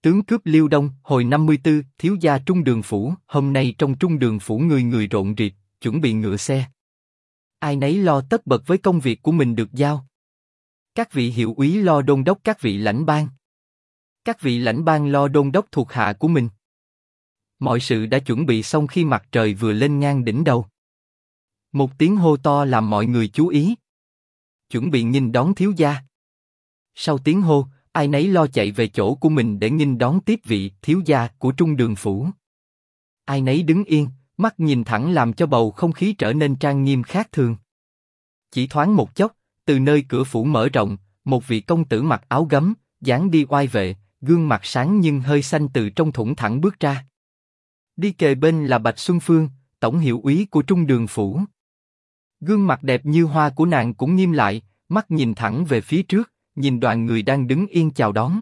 Tướng cướp Liêu Đông, hồi 54, thiếu gia Trung Đường Phủ, hôm nay trong Trung Đường Phủ người người rộn rịp, chuẩn bị ngựa xe. Ai nấy lo tất bật với công việc của mình được giao. Các vị hiệu úy lo đôn đốc các vị lãnh bang. Các vị lãnh bang lo đôn đốc thuộc hạ của mình. Mọi sự đã chuẩn bị xong khi mặt trời vừa lên ngang đỉnh đầu. Một tiếng hô to làm mọi người chú ý. Chuẩn bị nghênh đón thiếu gia. Sau tiếng hô, ai nấy lo chạy về chỗ của mình để nghênh đón tiếp vị thiếu gia của Trung Đường Phủ. Ai nấy đứng yên, mắt nhìn thẳng làm cho bầu không khí trở nên trang nghiêm khác thường. Chỉ thoáng một chốc, từ nơi cửa phủ mở rộng, một vị công tử mặc áo gấm, dáng đi oai vệ, gương mặt sáng nhưng hơi xanh từ trong thủng thẳng bước ra. Đi kề bên là Bạch Xuân Phương, tổng hiệu úy của Trung Đường Phủ. Gương mặt đẹp như hoa của nàng cũng nghiêm lại, mắt nhìn thẳng về phía trước, nhìn đoàn người đang đứng yên chào đón.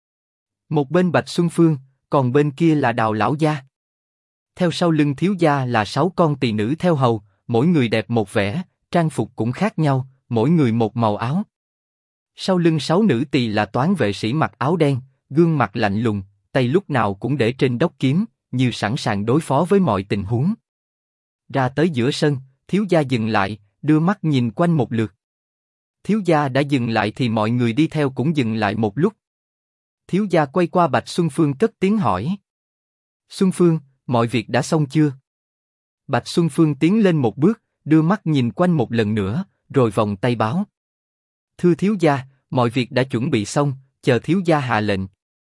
Một bên Bạch Xuân Phương, còn bên kia là Đào lão gia. Theo sau lưng thiếu gia là 6 con tỳ nữ theo hầu, mỗi người đẹp một vẻ, trang phục cũng khác nhau, mỗi người một màu áo. Sau lưng 6 nữ tỳ là toán vệ sĩ mặc áo đen, gương mặt lạnh lùng, tay lúc nào cũng để trên đốc kiếm, như sẵn sàng đối phó với mọi tình huống. Ra tới giữa sân, thiếu gia dừng lại, đưa mắt nhìn quanh một lượt. Thiếu gia đã dừng lại thì mọi người đi theo cũng dừng lại một lúc. Thiếu gia quay qua Bạch Xuân Phương cất tiếng hỏi. Xuân Phương, mọi việc đã xong chưa? Bạch Xuân Phương tiến lên một bước, đưa mắt nhìn quanh một lần nữa, rồi vòng tay báo. Thưa thiếu gia, mọi việc đã chuẩn bị xong, chờ thiếu gia hạ lệnh.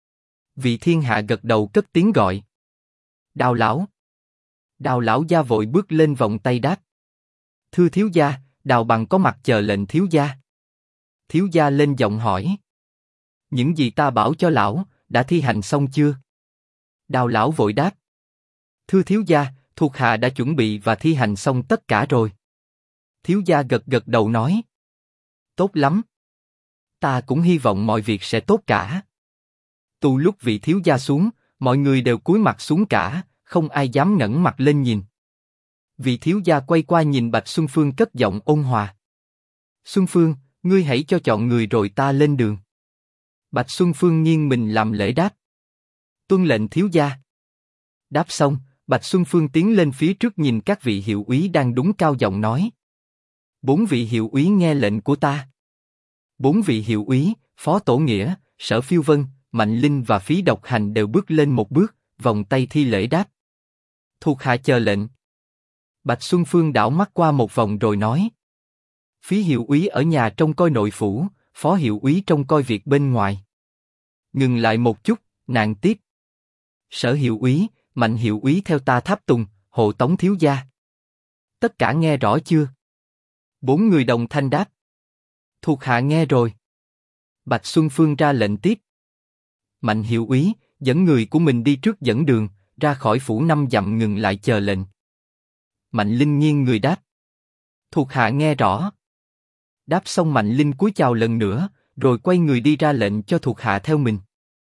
Vị thiên hạ gật đầu cất tiếng gọi. Đào lão. Đào lão gia vội bước lên vòng tay đáp. Thưa thiếu gia, Đào bằng có mặt chờ lệnh thiếu gia. Thiếu gia lên giọng hỏi. Những gì ta bảo cho lão, đã thi hành xong chưa? Đào lão vội đáp. Thưa thiếu gia, thuộc hạ đã chuẩn bị và thi hành xong tất cả rồi. Thiếu gia gật gật đầu nói. Tốt lắm. Ta cũng hy vọng mọi việc sẽ tốt cả. Từ lúc vị thiếu gia xuống, mọi người đều cúi mặt xuống cả, không ai dám ngẩng mặt lên nhìn. Vị thiếu gia quay qua nhìn Bạch Xuân Phương cất giọng ôn hòa. Xuân Phương, ngươi hãy cho chọn người rồi ta lên đường. Bạch Xuân Phương nghiêng mình làm lễ đáp. Tuân lệnh thiếu gia. Đáp xong, Bạch Xuân Phương tiến lên phía trước nhìn các vị hiệu úy đang đúng cao giọng nói. 4 vị hiệu úy nghe lệnh của ta. 4 vị hiệu úy, Phó Tổ Nghĩa, Sở Phiêu Vân, Mạnh Linh và Phí Độc Hành đều bước lên một bước, vòng tay thi lễ đáp. Thuộc hạ chờ lệnh. Bạch Xuân Phương đảo mắt qua một vòng rồi nói. Phí hiệu úy ở nhà trông coi nội phủ, Phó hiệu úy trông coi việc bên ngoài. Ngừng lại một chút, nàng tiếp. Sở hiệu úy, Mạnh hiệu úy theo ta tháp tùng, hộ tống thiếu gia. Tất cả nghe rõ chưa? 4 người đồng thanh đáp. Thuộc hạ nghe rồi. Bạch Xuân Phương ra lệnh tiếp. Mạnh hiệu úy, dẫn người của mình đi trước dẫn đường, ra khỏi phủ 5 dặm ngừng lại chờ lệnh. Mạnh Linh nghiêng người đáp. Thuộc hạ nghe rõ. Đáp xong Mạnh Linh cúi chào lần nữa, rồi quay người đi ra lệnh cho thuộc hạ theo mình.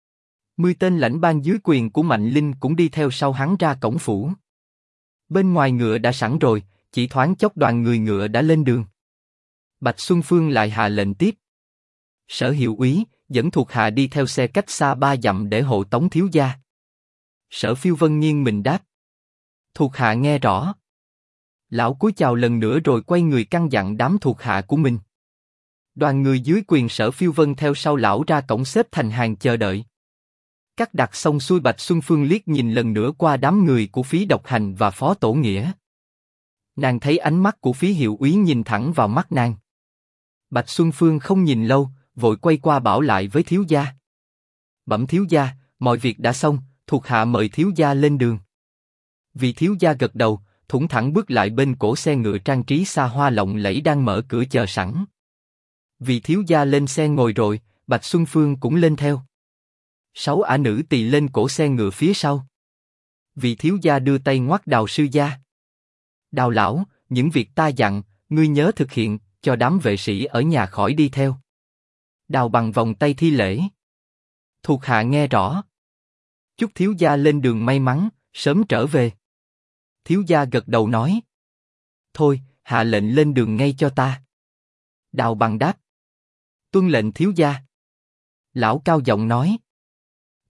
10 tên lãnh bang dưới quyền của Mạnh Linh cũng đi theo sau hắn ra cổng phủ. Bên ngoài ngựa đã sẵn rồi, chỉ thoáng chốc đoàn người ngựa đã lên đường. Bạch Xuân Phương lại hạ lệnh tiếp. Sở hiệu úy, dẫn thuộc hạ đi theo xe cách xa 3 dặm để hộ tống thiếu gia. Sở Phiêu Vân nghiêng mình đáp. Thuộc hạ nghe rõ. Lão cúi chào lần nữa rồi quay người căn dặn đám thuộc hạ của mình. Đoàn người dưới quyền Sở Phiêu Vân theo sau lão ra cổng xếp thành hàng chờ đợi. Cắt đặt xong xuôi Bạch Xuân Phương liếc nhìn lần nữa qua đám người của Phí Độc Hành và Phó Tổ Nghĩa. Nàng thấy ánh mắt của Phí hiệu úy nhìn thẳng vào mắt nàng. Bạch Xuân Phương không nhìn lâu, vội quay qua bảo lại với thiếu gia. Bẩm thiếu gia, mọi việc đã xong, thuộc hạ mời thiếu gia lên đường. Vị thiếu gia gật đầu, thủng thẳng bước lại bên cổ xe ngựa trang trí xa hoa lộng lẫy đang mở cửa chờ sẵn. Vị thiếu gia lên xe ngồi rồi, Bạch Xuân Phương cũng lên theo. 6 ả nữ tỳ lên cổ xe ngựa phía sau. Vị thiếu gia đưa tay ngoắc Đào sư gia. Đào lão, những việc ta dặn, ngươi nhớ thực hiện, cho đám vệ sĩ ở nhà khỏi đi theo. Đào bằng vòng tay thi lễ. Thuộc hạ nghe rõ. Chúc thiếu gia lên đường may mắn, sớm trở về. Thiếu gia gật đầu nói. Thôi, hạ lệnh lên đường ngay cho ta. Đào bằng đáp. Tuân lệnh thiếu gia. Lão cao giọng nói.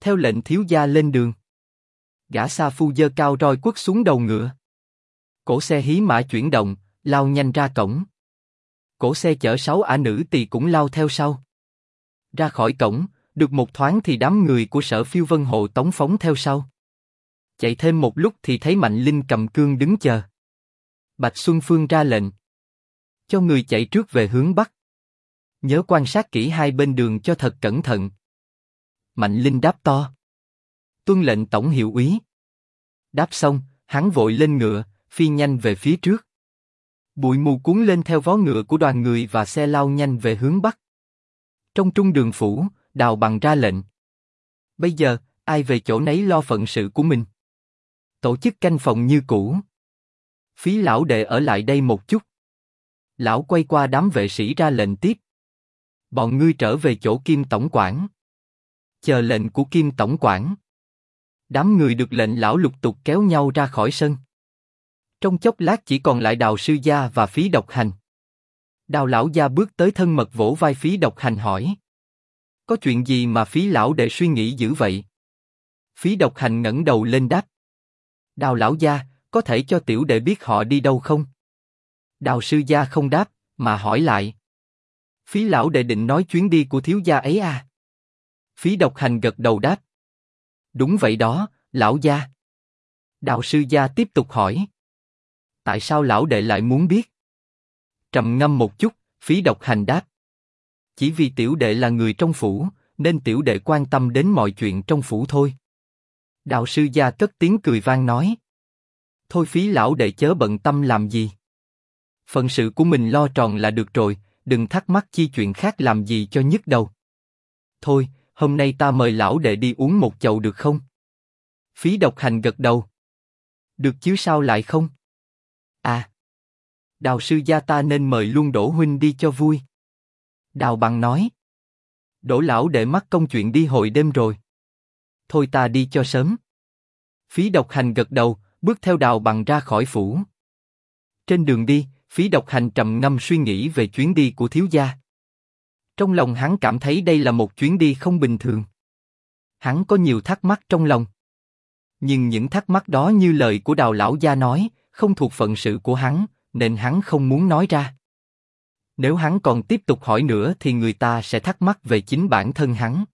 Theo lệnh thiếu gia lên đường. Gã sa phu giơ cao roi quất xuống đầu ngựa. Cỗ xe hí mã chuyển động, lao nhanh ra cổng. Cỗ xe chở 6 ả nữ tỳ cũng lao theo sau. Ra khỏi cổng, được một thoáng thì đám người của Sở Phiêu Vân hộ tống phóng theo sau. Chạy thêm một lúc thì thấy Mạnh Linh cầm cương đứng chờ. Bạch Xuân Phương ra lệnh. Cho người chạy trước về hướng Bắc. Nhớ quan sát kỹ hai bên đường cho thật cẩn thận. Mạnh Linh đáp to. Tuân lệnh tổng hiệu úy. Đáp xong, hắn vội lên ngựa, phi nhanh về phía trước. Bụi mù cuốn lên theo vó ngựa của đoàn người và xe lao nhanh về hướng Bắc. Trong trung đường phủ, Đào Bằng ra lệnh. Bây giờ, ai về chỗ nấy lo phận sự của mình. Tổ chức canh phòng như cũ. Phí lão đệ ở lại đây một chút. Lão quay qua đám vệ sĩ ra lệnh tiếp. Bọn ngươi trở về chỗ Kim tổng quản. Chờ lệnh của Kim tổng quản. Đám người được lệnh lão lục tục kéo nhau ra khỏi sân. Trong chốc lát chỉ còn lại Đào sư gia và Phí Độc Hành. Đào lão gia bước tới thân mật vỗ vai Phí Độc Hành hỏi. Có chuyện gì mà Phí lão đệ suy nghĩ dữ vậy? Phí Độc Hành ngẩng đầu lên đáp. Đào lão gia, có thể cho tiểu đệ biết họ đi đâu không? Đào sư gia không đáp, mà hỏi lại. Phí lão đệ định nói chuyến đi của thiếu gia ấy à? Phí Độc Hành gật đầu đáp. Đúng vậy đó, lão gia. Đào sư gia tiếp tục hỏi. Tại sao lão đệ lại muốn biết? Trầm ngâm một chút, Phí Độc Hành đáp. Chỉ vì tiểu đệ là người trong phủ, nên tiểu đệ quan tâm đến mọi chuyện trong phủ thôi. Đào sư gia cất tiếng cười vang nói. Thôi Phí lão đệ chớ bận tâm làm gì. Phận sự của mình lo tròn là được rồi, đừng thắc mắc chi chuyện khác làm gì cho nhức đầu. Thôi, hôm nay ta mời lão đệ đi uống một chầu được không? Phí Độc Hành gật đầu. Được chứ sao lại không? À, Đào sư gia ta nên mời luôn Đỗ huynh đi cho vui. Đào Bằng nói. Đỗ lão đệ mắc công chuyện đi hồi đêm rồi. Thôi ta đi cho sớm. Phí Độc Hành gật đầu, bước theo Đào Bằng ra khỏi phủ. Trên đường đi, Phí Độc Hành trầm ngâm suy nghĩ về chuyến đi của thiếu gia. Trong lòng hắn cảm thấy đây là một chuyến đi không bình thường. Hắn có nhiều thắc mắc trong lòng. Nhưng những thắc mắc đó như lời của Đào lão gia nói, không thuộc phận sự của hắn, nên hắn không muốn nói ra. Nếu hắn còn tiếp tục hỏi nữa thì người ta sẽ thắc mắc về chính bản thân hắn.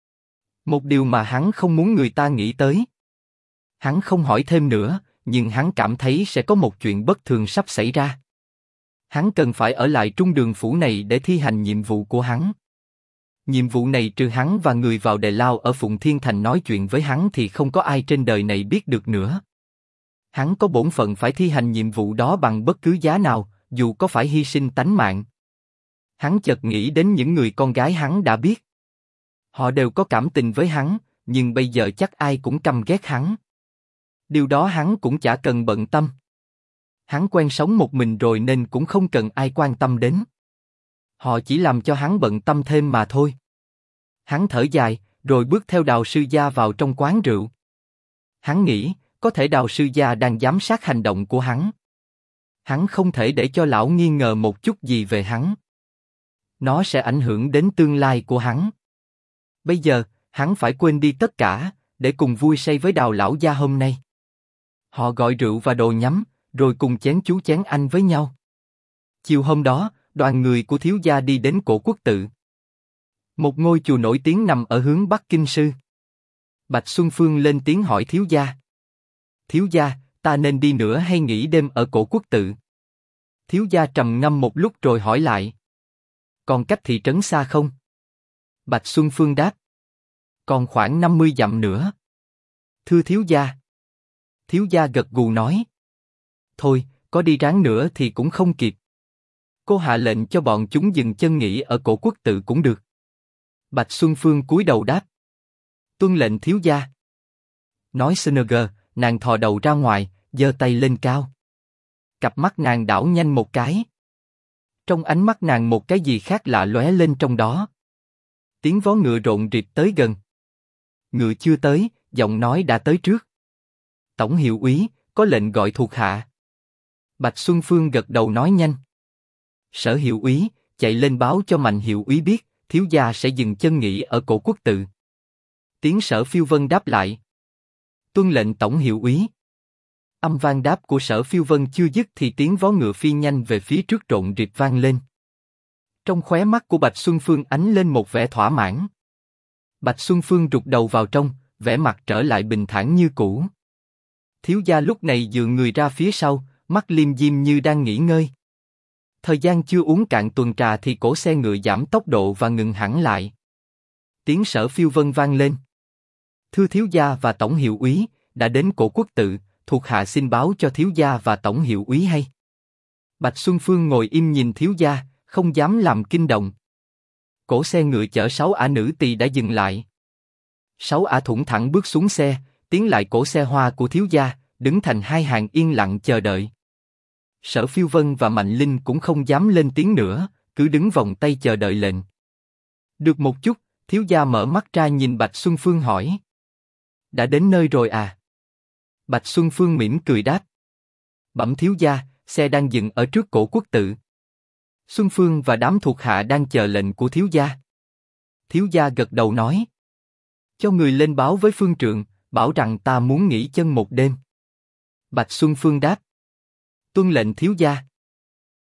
Một điều mà hắn không muốn người ta nghĩ tới. Hắn không hỏi thêm nữa, nhưng hắn cảm thấy sẽ có một chuyện bất thường sắp xảy ra. Hắn cần phải ở lại trung đường phủ này để thi hành nhiệm vụ của hắn. Nhiệm vụ này trừ hắn và người vào đề lao ở Phụng Thiên Thành nói chuyện với hắn thì không có ai trên đời này biết được nữa. Hắn có bổn phận phải thi hành nhiệm vụ đó bằng bất cứ giá nào, dù có phải hy sinh tánh mạng. Hắn chợt nghĩ đến những người con gái hắn đã biết. Họ đều có cảm tình với hắn, nhưng bây giờ chắc ai cũng căm ghét hắn. Điều đó hắn cũng chả cần bận tâm. Hắn quen sống một mình rồi nên cũng không cần ai quan tâm đến. Họ chỉ làm cho hắn bận tâm thêm mà thôi. Hắn thở dài, rồi bước theo Đào sư gia vào trong quán rượu. Hắn nghĩ, có thể Đào sư gia đang giám sát hành động của hắn. Hắn không thể để cho lão nghi ngờ một chút gì về hắn. Nó sẽ ảnh hưởng đến tương lai của hắn. Bây giờ, hắn phải quên đi tất cả, để cùng vui say với Đào lão gia hôm nay. Họ gọi rượu và đồ nhắm, rồi cùng chén chú chén anh với nhau. Chiều hôm đó, đoàn người của thiếu gia đi đến Cổ Quốc Tự. Một ngôi chùa nổi tiếng nằm ở hướng Bắc Kinh Sư. Bạch Xuân Phương lên tiếng hỏi thiếu gia. Thiếu gia, ta nên đi nữa hay nghỉ đêm ở Cổ Quốc Tự? Thiếu gia trầm ngâm một lúc rồi hỏi lại. Còn cách thị trấn xa không? Bạch Xuân Phương đáp. Còn khoảng 50 dặm nữa. Thưa thiếu gia. Thiếu gia gật gù nói. Thôi, có đi ráng nữa thì cũng không kịp. Cô hạ lệnh cho bọn chúng dừng chân nghỉ ở Cổ Quốc Tự cũng được. Bạch Xuân Phương cúi đầu đáp. Tuân lệnh thiếu gia. Nói Sneaker, nàng thò đầu ra ngoài, giơ tay lên cao. Cặp mắt nàng đảo nhanh một cái. Trong ánh mắt nàng một cái gì khác lạ lóe lên trong đó. Tiếng vó ngựa rộn rịp tới gần. Ngựa chưa tới, giọng nói đã tới trước. Tổng hiệu úy, có lệnh gọi thuộc hạ. Bạch Xuân Phương gật đầu nói nhanh. Sở hiệu úy, chạy lên báo cho Mạnh hiệu úy biết, thiếu gia sẽ dừng chân nghỉ ở Cổ Quốc Tự. Tiếng Sở Phiêu Vân đáp lại. Tuân lệnh tổng hiệu úy. Âm vang đáp của Sở Phiêu Vân chưa dứt thì tiếng vó ngựa phi nhanh về phía trước rộn rịp vang lên. Trong khóe mắt của Bạch Xuân Phương ánh lên một vẻ thỏa mãn. Bạch Xuân Phương rụt đầu vào trong, vẻ mặt trở lại bình thản như cũ. Thiếu gia lúc này dựa người ra phía sau, mắt liêm diêm như đang nghỉ ngơi. Thời gian chưa uống cạn tuần trà thì cổ xe ngựa giảm tốc độ và ngừng hẳn lại. Tiếng Sở Phiêu Vân vang lên. Thưa thiếu gia và tổng hiệu úy, đã đến Cổ Quốc tự, thuộc hạ xin báo cho thiếu gia và tổng hiệu úy hay. Bạch Xuân Phương ngồi im nhìn thiếu gia, không dám làm kinh động. Cổ xe ngựa chở 6 ả nữ tỳ đã dừng lại. 6 ả thủng thẳng bước xuống xe, tiến lại cổ xe hoa của thiếu gia, đứng thành hai hàng yên lặng chờ đợi. Sở Phiêu Vân và Mạnh Linh cũng không dám lên tiếng nữa, cứ đứng vòng tay chờ đợi lệnh. Được một chút, thiếu gia mở mắt ra nhìn Bạch Xuân Phương hỏi. Đã đến nơi rồi à? Bạch Xuân Phương mỉm cười đáp. Bẩm thiếu gia, xe đang dừng ở trước Cổ Quốc tự. Xuân Phương và đám thuộc hạ đang chờ lệnh của thiếu gia. Thiếu gia gật đầu nói. Cho người lên báo với phương trượng, bảo rằng ta muốn nghỉ chân một đêm. Bạch Xuân Phương đáp. Tuân lệnh thiếu gia.